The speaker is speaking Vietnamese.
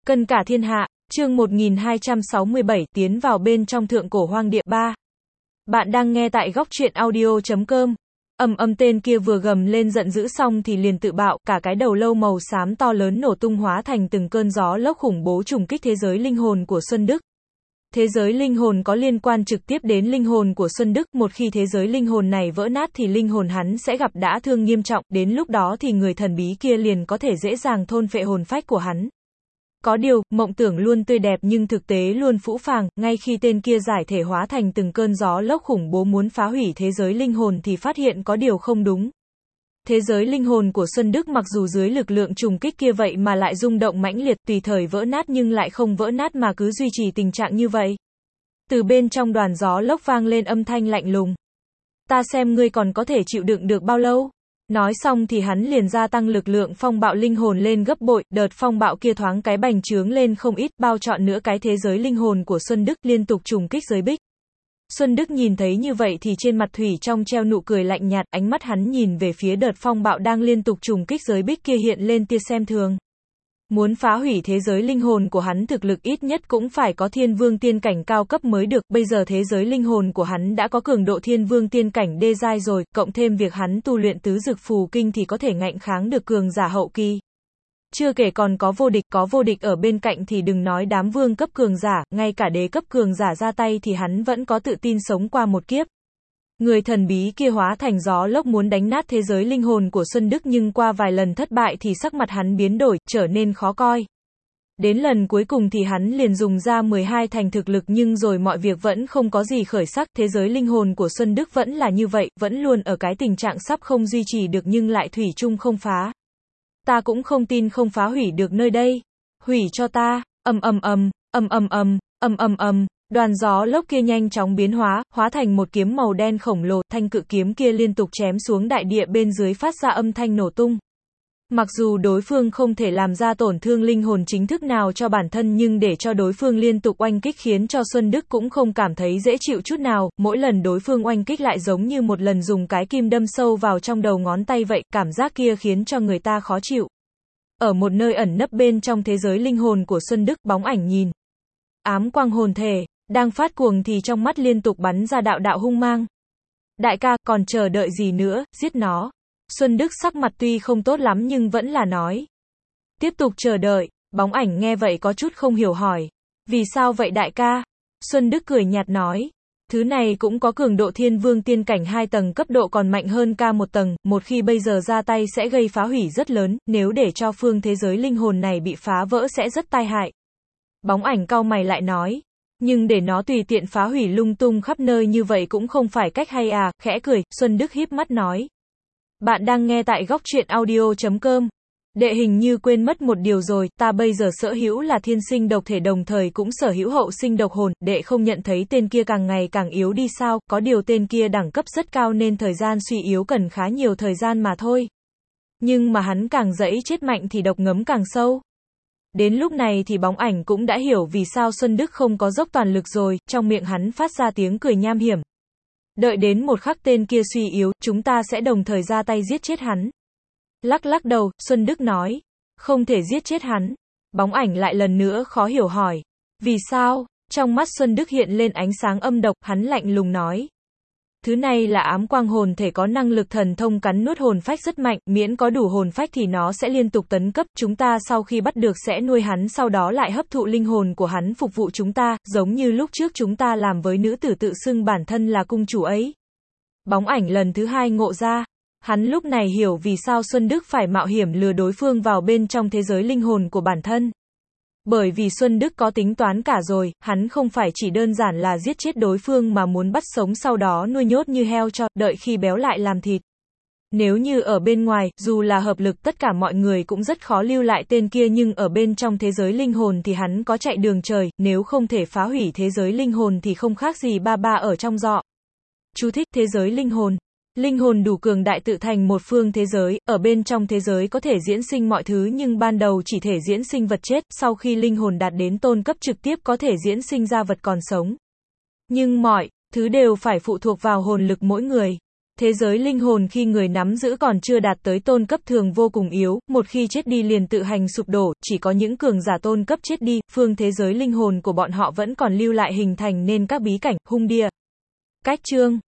Cân cả thiên hạ, chương 1267, tiến vào bên trong thượng cổ hoang địa 3. Bạn đang nghe tại góc truyện audio.com. Tên kia vừa gầm lên giận dữ xong thì liền tự bạo, cả cái đầu lâu màu xám to lớn nổ tung hóa thành từng cơn gió lốc khủng bố trùng kích thế giới linh hồn của Xuân Đức. Thế giới linh hồn có liên quan trực tiếp đến linh hồn của Xuân Đức, một khi thế giới linh hồn này vỡ nát thì linh hồn hắn sẽ gặp đả thương nghiêm trọng, đến lúc đó thì người thần bí kia liền có thể dễ dàng thôn phệ hồn phách của hắn. Có điều, mộng tưởng luôn tươi đẹp nhưng thực tế luôn phũ phàng, ngay khi tên kia giải thể hóa thành từng cơn gió lốc khủng bố muốn phá hủy thế giới linh hồn thì phát hiện có điều không đúng. Thế giới linh hồn của Xuân Đức mặc dù dưới lực lượng trùng kích kia vậy mà lại rung động mãnh liệt, tùy thời vỡ nát nhưng lại không vỡ nát mà cứ duy trì tình trạng như vậy. Từ bên trong đoàn gió lốc vang lên âm thanh lạnh lùng. Ta xem ngươi còn có thể chịu đựng được bao lâu? Nói xong thì hắn liền gia tăng lực lượng phong bạo linh hồn lên gấp bội, đợt phong bạo kia thoáng cái bành trướng lên không ít, bao trọn nữa cái thế giới linh hồn của Xuân Đức, liên tục trùng kích giới bích. Xuân Đức nhìn thấy như vậy thì trên mặt thủy trong treo nụ cười lạnh nhạt, ánh mắt hắn nhìn về phía đợt phong bạo đang liên tục trùng kích giới bích kia hiện lên tia xem thường. Muốn phá hủy thế giới linh hồn của hắn thực lực ít nhất cũng phải có thiên vương tiên cảnh cao cấp mới được, bây giờ thế giới linh hồn của hắn đã có cường độ thiên vương tiên cảnh đê giai rồi, cộng thêm việc hắn tu luyện tứ dực phù kinh thì có thể ngạnh kháng được cường giả hậu kỳ. Chưa kể còn có vô địch ở bên cạnh thì đừng nói đám vương cấp cường giả, ngay cả đế cấp cường giả ra tay thì hắn vẫn có tự tin sống qua một kiếp. Người thần bí kia hóa thành gió lốc muốn đánh nát thế giới linh hồn của Xuân Đức nhưng qua vài lần thất bại thì sắc mặt hắn biến đổi, trở nên khó coi. Đến lần cuối cùng thì hắn liền dùng ra 12 thành thực lực nhưng rồi mọi việc vẫn không có gì khởi sắc, thế giới linh hồn của Xuân Đức vẫn là như vậy, vẫn luôn ở cái tình trạng sắp không duy trì được nhưng lại thủy chung không phá. Ta cũng không tin không phá hủy được nơi đây. Hủy cho ta. Đoàn gió lốc kia nhanh chóng biến hóa thành một kiếm màu đen khổng lồ, thanh cự kiếm kia liên tục chém xuống đại địa bên dưới phát ra âm thanh nổ tung. Mặc dù đối phương không thể làm ra tổn thương linh hồn chính thức nào cho bản thân nhưng để cho đối phương liên tục oanh kích khiến cho Xuân Đức cũng không cảm thấy dễ chịu chút nào, mỗi lần đối phương oanh kích lại giống như một lần dùng cái kim đâm sâu vào trong đầu ngón tay vậy, cảm giác kia khiến cho người ta khó chịu. Ở một nơi ẩn nấp bên trong thế giới linh hồn của Xuân Đức, bóng ảnh nhìn. Ám quang hồn thể đang phát cuồng thì trong mắt liên tục bắn ra đạo hung mang. Đại ca, còn chờ đợi gì nữa, giết nó. Xuân Đức sắc mặt tuy không tốt lắm nhưng vẫn là nói. Tiếp tục chờ đợi, bóng ảnh nghe vậy có chút không hiểu hỏi. Vì sao vậy đại ca? Xuân Đức cười nhạt nói. Thứ này cũng có cường độ thiên vương tiên cảnh 2 tầng, cấp độ còn mạnh hơn ca 1 tầng, một khi bây giờ ra tay sẽ gây phá hủy rất lớn, nếu để cho phương thế giới linh hồn này bị phá vỡ sẽ rất tai hại. Bóng ảnh cau mày lại nói. Nhưng để nó tùy tiện phá hủy lung tung khắp nơi như vậy cũng không phải cách hay à, khẽ cười, Xuân Đức híp mắt nói. Bạn đang nghe tại góc truyện audio.com. Đệ hình như quên mất một điều rồi, ta bây giờ sở hữu là thiên sinh độc thể đồng thời cũng sở hữu hậu sinh độc hồn, đệ không nhận thấy tên kia càng ngày càng yếu đi sao, có điều tên kia đẳng cấp rất cao nên thời gian suy yếu cần khá nhiều thời gian mà thôi. Nhưng mà hắn càng dẫy chết mạnh thì độc ngấm càng sâu. Đến lúc này thì bóng ảnh cũng đã hiểu vì sao Xuân Đức không có dốc toàn lực rồi, trong miệng hắn phát ra tiếng cười nham hiểm. Đợi đến một khắc tên kia suy yếu, chúng ta sẽ đồng thời ra tay giết chết hắn. Lắc đầu, Xuân Đức nói. Không thể giết chết hắn. Bóng ảnh lại lần nữa khó hiểu hỏi. Vì sao? Trong mắt Xuân Đức hiện lên ánh sáng âm độc, hắn lạnh lùng nói. Thứ này là ám quang hồn thể có năng lực thần thông cắn nuốt hồn phách rất mạnh, miễn có đủ hồn phách thì nó sẽ liên tục tấn cấp, chúng ta sau khi bắt được sẽ nuôi hắn sau đó lại hấp thụ linh hồn của hắn phục vụ chúng ta, giống như lúc trước chúng ta làm với nữ tử tự xưng bản thân là cung chủ ấy. Bóng ảnh lần thứ hai ngộ ra. Hắn lúc này hiểu vì sao Xuân Đức phải mạo hiểm lừa đối phương vào bên trong thế giới linh hồn của bản thân. Bởi vì Xuân Đức có tính toán cả rồi, hắn không phải chỉ đơn giản là giết chết đối phương mà muốn bắt sống sau đó nuôi nhốt như heo cho, đợi khi béo lại làm thịt. Nếu như ở bên ngoài, dù là hợp lực tất cả mọi người cũng rất khó lưu lại tên kia nhưng ở bên trong thế giới linh hồn thì hắn có chạy đường trời, nếu không thể phá hủy thế giới linh hồn thì không khác gì ba ở trong giọ. Chú thích, thế giới linh hồn. Linh hồn đủ cường đại tự thành một phương thế giới, ở bên trong thế giới có thể diễn sinh mọi thứ nhưng ban đầu chỉ thể diễn sinh vật chết, sau khi linh hồn đạt đến tôn cấp trực tiếp có thể diễn sinh ra vật còn sống. Nhưng mọi thứ đều phải phụ thuộc vào hồn lực mỗi người. Thế giới linh hồn khi người nắm giữ còn chưa đạt tới tôn cấp thường vô cùng yếu, một khi chết đi liền tự hành sụp đổ, chỉ có những cường giả tôn cấp chết đi, phương thế giới linh hồn của bọn họ vẫn còn lưu lại hình thành nên các bí cảnh, hung địa. Cách chương